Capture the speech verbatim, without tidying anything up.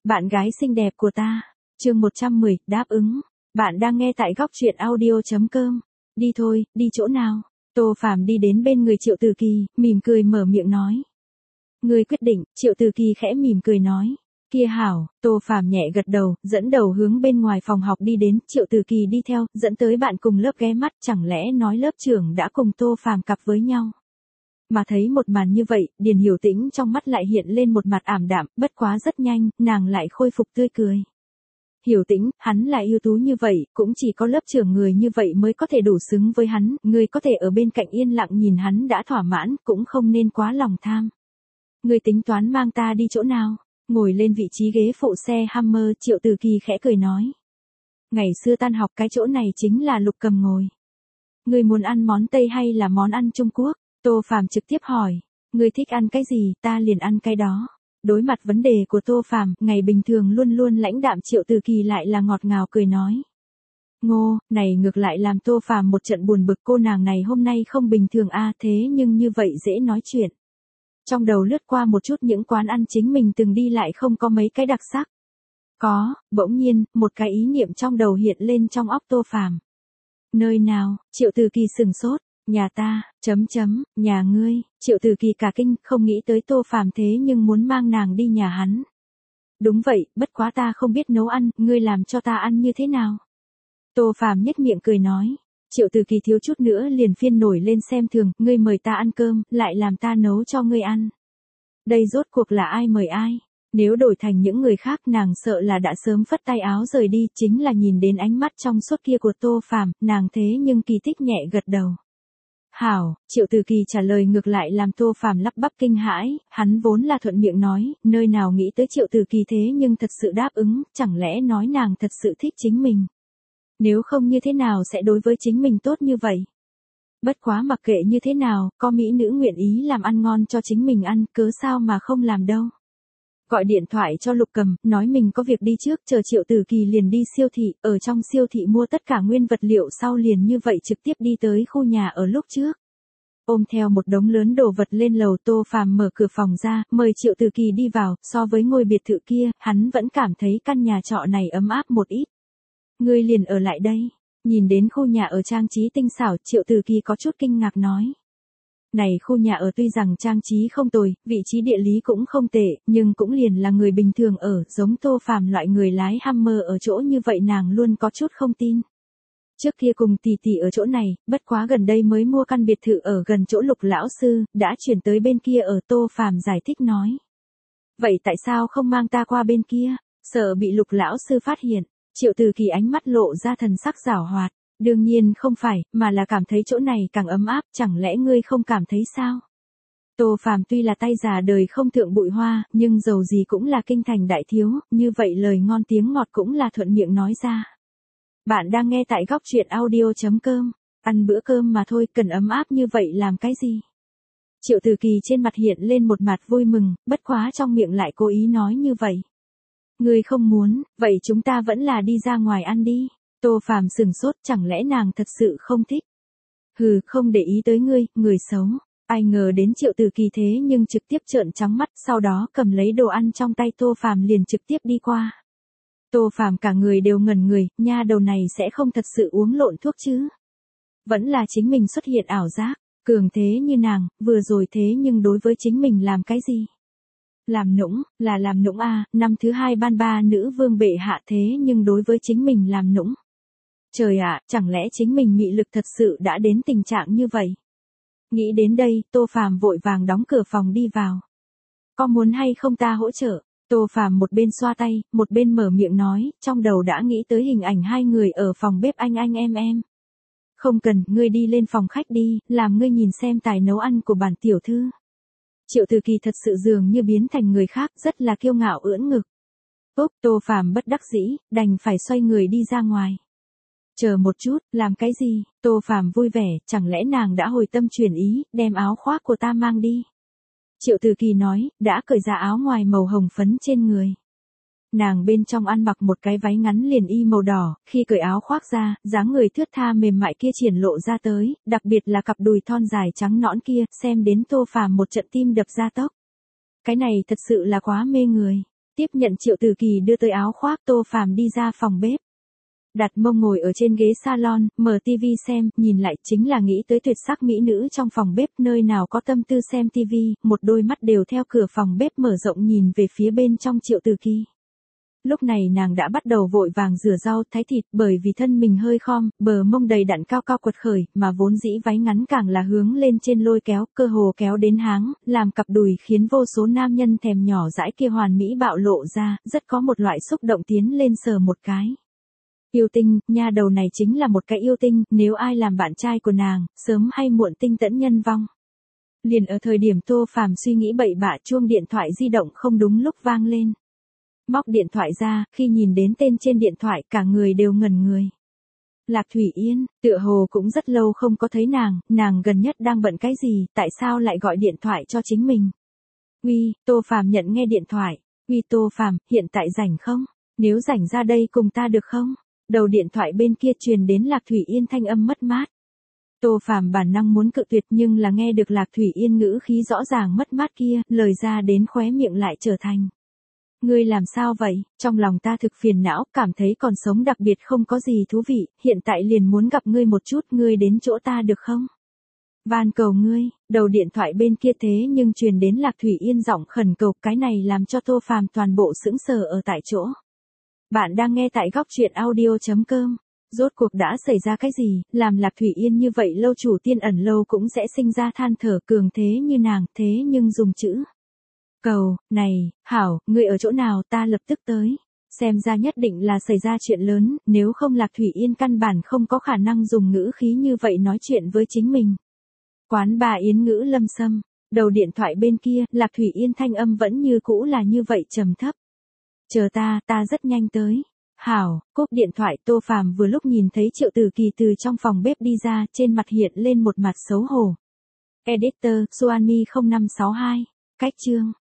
Bạn gái xinh đẹp của ta. Chương một trăm mười, đáp ứng. Bạn đang nghe tại góc truyện audio chấm com. Đi thôi, đi chỗ nào? Tô Phàm đi đến bên người Triệu Từ Kỳ, mỉm cười mở miệng nói. Ngươi quyết định, Triệu Từ Kỳ khẽ mỉm cười nói. Kia hảo, Tô Phàm nhẹ gật đầu, dẫn đầu hướng bên ngoài phòng học đi đến, Triệu Từ Kỳ đi theo, dẫn tới bạn cùng lớp ghé mắt, chẳng lẽ nói lớp trưởng đã cùng Tô Phàm cặp với nhau. Mà thấy một màn như vậy, Điền Hiểu Tĩnh trong mắt lại hiện lên một mặt ảm đạm, bất quá rất nhanh, nàng lại khôi phục tươi cười. Hiểu Tĩnh, hắn là ưu tú như vậy, cũng chỉ có lớp trưởng người như vậy mới có thể đủ xứng với hắn, người có thể ở bên cạnh yên lặng nhìn hắn đã thỏa mãn, cũng không nên quá lòng tham. Người tính toán mang ta đi chỗ nào? Ngồi lên vị trí ghế phụ xe Hummer, Triệu Từ Kỳ khẽ cười nói. Ngày xưa tan học cái chỗ này chính là Lục Cầm ngồi. Người muốn ăn món Tây hay là món ăn Trung Quốc? Tô Phàm trực tiếp hỏi. Người thích ăn cái gì, ta liền ăn cái đó. Đối mặt vấn đề của Tô Phàm, ngày bình thường luôn luôn lãnh đạm Triệu Từ Kỳ lại là ngọt ngào cười nói. Ngô, này ngược lại làm Tô Phàm một trận buồn bực, cô nàng này hôm nay không bình thường a, thế nhưng như vậy dễ nói chuyện. Trong đầu lướt qua một chút những quán ăn chính mình từng đi lại không có mấy cái đặc sắc. Có, bỗng nhiên, một cái ý niệm trong đầu hiện lên trong óc Tô Phàm. Nơi nào? Triệu Từ Kỳ sừng sốt. Nhà ta, chấm chấm, nhà ngươi. Triệu Từ Kỳ cả kinh, không nghĩ tới Tô Phàm thế nhưng muốn mang nàng đi nhà hắn. Đúng vậy, bất quá ta không biết nấu ăn, ngươi làm cho ta ăn như thế nào? Tô Phàm nhếch miệng cười nói. Triệu Từ Kỳ thiếu chút nữa liền phiên nổi lên xem thường, ngươi mời ta ăn cơm, lại làm ta nấu cho ngươi ăn. Đây rốt cuộc là ai mời ai? Nếu đổi thành những người khác nàng sợ là đã sớm phất tay áo rời đi, chính là nhìn đến ánh mắt trong suốt kia của Tô Phàm, nàng thế nhưng kỳ tích nhẹ gật đầu. Hảo, Triệu Từ Kỳ trả lời ngược lại làm Tô Phàm lắp bắp kinh hãi, hắn vốn là thuận miệng nói, nơi nào nghĩ tới Triệu Từ Kỳ thế nhưng thật sự đáp ứng, chẳng lẽ nói nàng thật sự thích chính mình. Nếu không như thế nào sẽ đối với chính mình tốt như vậy? Bất quá mặc kệ như thế nào, có mỹ nữ nguyện ý làm ăn ngon cho chính mình ăn, cớ sao mà không làm đâu. Gọi điện thoại cho Lục Cầm, nói mình có việc đi trước, chờ Triệu Từ Kỳ liền đi siêu thị, ở trong siêu thị mua tất cả nguyên vật liệu sau liền như vậy trực tiếp đi tới khu nhà ở lúc trước. Ôm theo một đống lớn đồ vật lên lầu, Tô Phàm mở cửa phòng ra, mời Triệu Từ Kỳ đi vào, so với ngôi biệt thự kia, hắn vẫn cảm thấy căn nhà trọ này ấm áp một ít. Ngươi liền ở lại đây. Nhìn đến khu nhà ở trang trí tinh xảo, Triệu Từ Kỳ có chút kinh ngạc nói. Này khu nhà ở tuy rằng trang trí không tồi, vị trí địa lý cũng không tệ, nhưng cũng liền là người bình thường ở, giống Tô Phàm loại người lái Hummer ở chỗ như vậy nàng luôn có chút không tin. Trước kia cùng tỷ tỷ ở chỗ này, bất quá gần đây mới mua căn biệt thự ở gần chỗ Lục lão sư, đã chuyển tới bên kia ở, Tô Phàm giải thích nói. Vậy tại sao không mang ta qua bên kia, sợ bị Lục lão sư phát hiện? Triệu Từ Kỳ ánh mắt lộ ra thần sắc giảo hoạt. Đương nhiên không phải, mà là cảm thấy chỗ này càng ấm áp, chẳng lẽ ngươi không cảm thấy sao? Tô Phàm tuy là tay già đời không thượng bụi hoa, nhưng dầu gì cũng là kinh thành đại thiếu, như vậy lời ngon tiếng ngọt cũng là thuận miệng nói ra. Bạn đang nghe tại góc truyện audio chấm com, ăn bữa cơm mà thôi, cần ấm áp như vậy làm cái gì? Triệu Từ Kỳ trên mặt hiện lên một mặt vui mừng, bất quá trong miệng lại cố ý nói như vậy. Ngươi không muốn, vậy chúng ta vẫn là đi ra ngoài ăn đi. Tô Phàm sừng sốt, chẳng lẽ nàng thật sự không thích? Hừ, không để ý tới ngươi, người xấu. Ai ngờ đến Triệu Từ Kỳ thế nhưng trực tiếp trợn trắng mắt, sau đó cầm lấy đồ ăn trong tay Tô Phàm liền trực tiếp đi qua. Tô Phàm cả người đều ngẩn người, nha đầu này sẽ không thật sự uống lộn thuốc chứ? Vẫn là chính mình xuất hiện ảo giác, cường thế như nàng, vừa rồi thế nhưng đối với chính mình làm cái gì? Làm nũng, là làm nũng a, à, năm thứ hai ban ba nữ vương bệ hạ thế nhưng đối với chính mình làm nũng. Trời ạ, à, chẳng lẽ chính mình mị lực thật sự đã đến tình trạng như vậy? Nghĩ đến đây, Tô Phàm vội vàng đóng cửa phòng đi vào. Có muốn hay không ta hỗ trợ? Tô Phàm một bên xoa tay, một bên mở miệng nói, trong đầu đã nghĩ tới hình ảnh hai người ở phòng bếp anh anh em em. Không cần, ngươi đi lên phòng khách đi, làm ngươi nhìn xem tài nấu ăn của bản tiểu thư. Triệu Từ Kỳ thật sự dường như biến thành người khác, rất là kiêu ngạo ưỡn ngực. Úp, Tô Phàm bất đắc dĩ, đành phải xoay người đi ra ngoài. Chờ một chút, làm cái gì? Tô Phàm vui vẻ, chẳng lẽ nàng đã hồi tâm chuyển ý, đem áo khoác của ta mang đi. Triệu Từ Kỳ nói, đã cởi ra áo ngoài màu hồng phấn trên người. Nàng bên trong ăn mặc một cái váy ngắn liền y màu đỏ, khi cởi áo khoác ra, dáng người thướt tha mềm mại kia triển lộ ra tới, đặc biệt là cặp đùi thon dài trắng nõn kia, xem đến Tô Phàm một trận tim đập ra tốc. Cái này thật sự là quá mê người. Tiếp nhận Triệu Tử Kỳ đưa tới áo khoác, Tô Phàm đi ra phòng bếp. Đặt mông ngồi ở trên ghế salon, mở tivi xem, nhìn lại chính là nghĩ tới tuyệt sắc mỹ nữ trong phòng bếp, nơi nào có tâm tư xem tivi, một đôi mắt đều theo cửa phòng bếp mở rộng nhìn về phía bên trong Triệu Tử Kỳ. Lúc này nàng đã bắt đầu vội vàng rửa rau, thái thịt, bởi vì thân mình hơi khom, bờ mông đầy đặn cao cao quật khởi, mà vốn dĩ váy ngắn càng là hướng lên trên lôi kéo, cơ hồ kéo đến háng, làm cặp đùi khiến vô số nam nhân thèm nhỏ dãi kia hoàn mỹ bạo lộ ra, rất có một loại xúc động tiến lên sờ một cái. Yêu tinh, nha đầu này chính là một cái yêu tinh, nếu ai làm bạn trai của nàng, sớm hay muộn tinh tẫn nhân vong. Liền ở thời điểm Tô Phàm suy nghĩ bậy bạ, chuông điện thoại di động không đúng lúc vang lên. Móc điện thoại ra, khi nhìn đến tên trên điện thoại, cả người đều ngẩn người. Lạc Thủy Yên, tựa hồ cũng rất lâu không có thấy nàng, nàng gần nhất đang bận cái gì, tại sao lại gọi điện thoại cho chính mình? Uy, Tô Phàm nhận nghe điện thoại. Uy Tô Phàm, hiện tại rảnh không? Nếu rảnh ra đây cùng ta được không? Đầu điện thoại bên kia truyền đến Lạc Thủy Yên thanh âm mất mát. Tô Phàm bản năng muốn cự tuyệt nhưng là nghe được Lạc Thủy Yên ngữ khí rõ ràng mất mát kia, lời ra đến khóe miệng lại trở thành. Ngươi làm sao vậy, trong lòng ta thực phiền não, cảm thấy còn sống đặc biệt không có gì thú vị, hiện tại liền muốn gặp ngươi một chút, ngươi đến chỗ ta được không? Van cầu ngươi, đầu điện thoại bên kia thế nhưng truyền đến Lạc Thủy Yên giọng khẩn cầu, cái này làm cho Tô Phàm toàn bộ sững sờ ở tại chỗ. Bạn đang nghe tại góc truyện audio chấm com. Rốt cuộc đã xảy ra cái gì, làm Lạc Thủy Yên như vậy lâu chủ tiên ẩn lâu cũng sẽ sinh ra than thở, cường thế như nàng, thế nhưng dùng chữ cầu, này, hảo, ngươi ở chỗ nào, ta lập tức tới. Xem ra nhất định là xảy ra chuyện lớn, nếu không Lạc Thủy Yên căn bản không có khả năng dùng ngữ khí như vậy nói chuyện với chính mình. Quán bà Yến Ngữ Lâm Sâm, đầu điện thoại bên kia, Lạc Thủy Yên thanh âm vẫn như cũ là như vậy trầm thấp. Chờ ta, ta rất nhanh tới. Hảo, cúp điện thoại. Tô Phàm vừa lúc nhìn thấy Triệu Tử Kỳ từ trong phòng bếp đi ra, trên mặt hiện lên một mặt xấu hổ. Editor, Suanmi không năm sáu hai. Cách chương.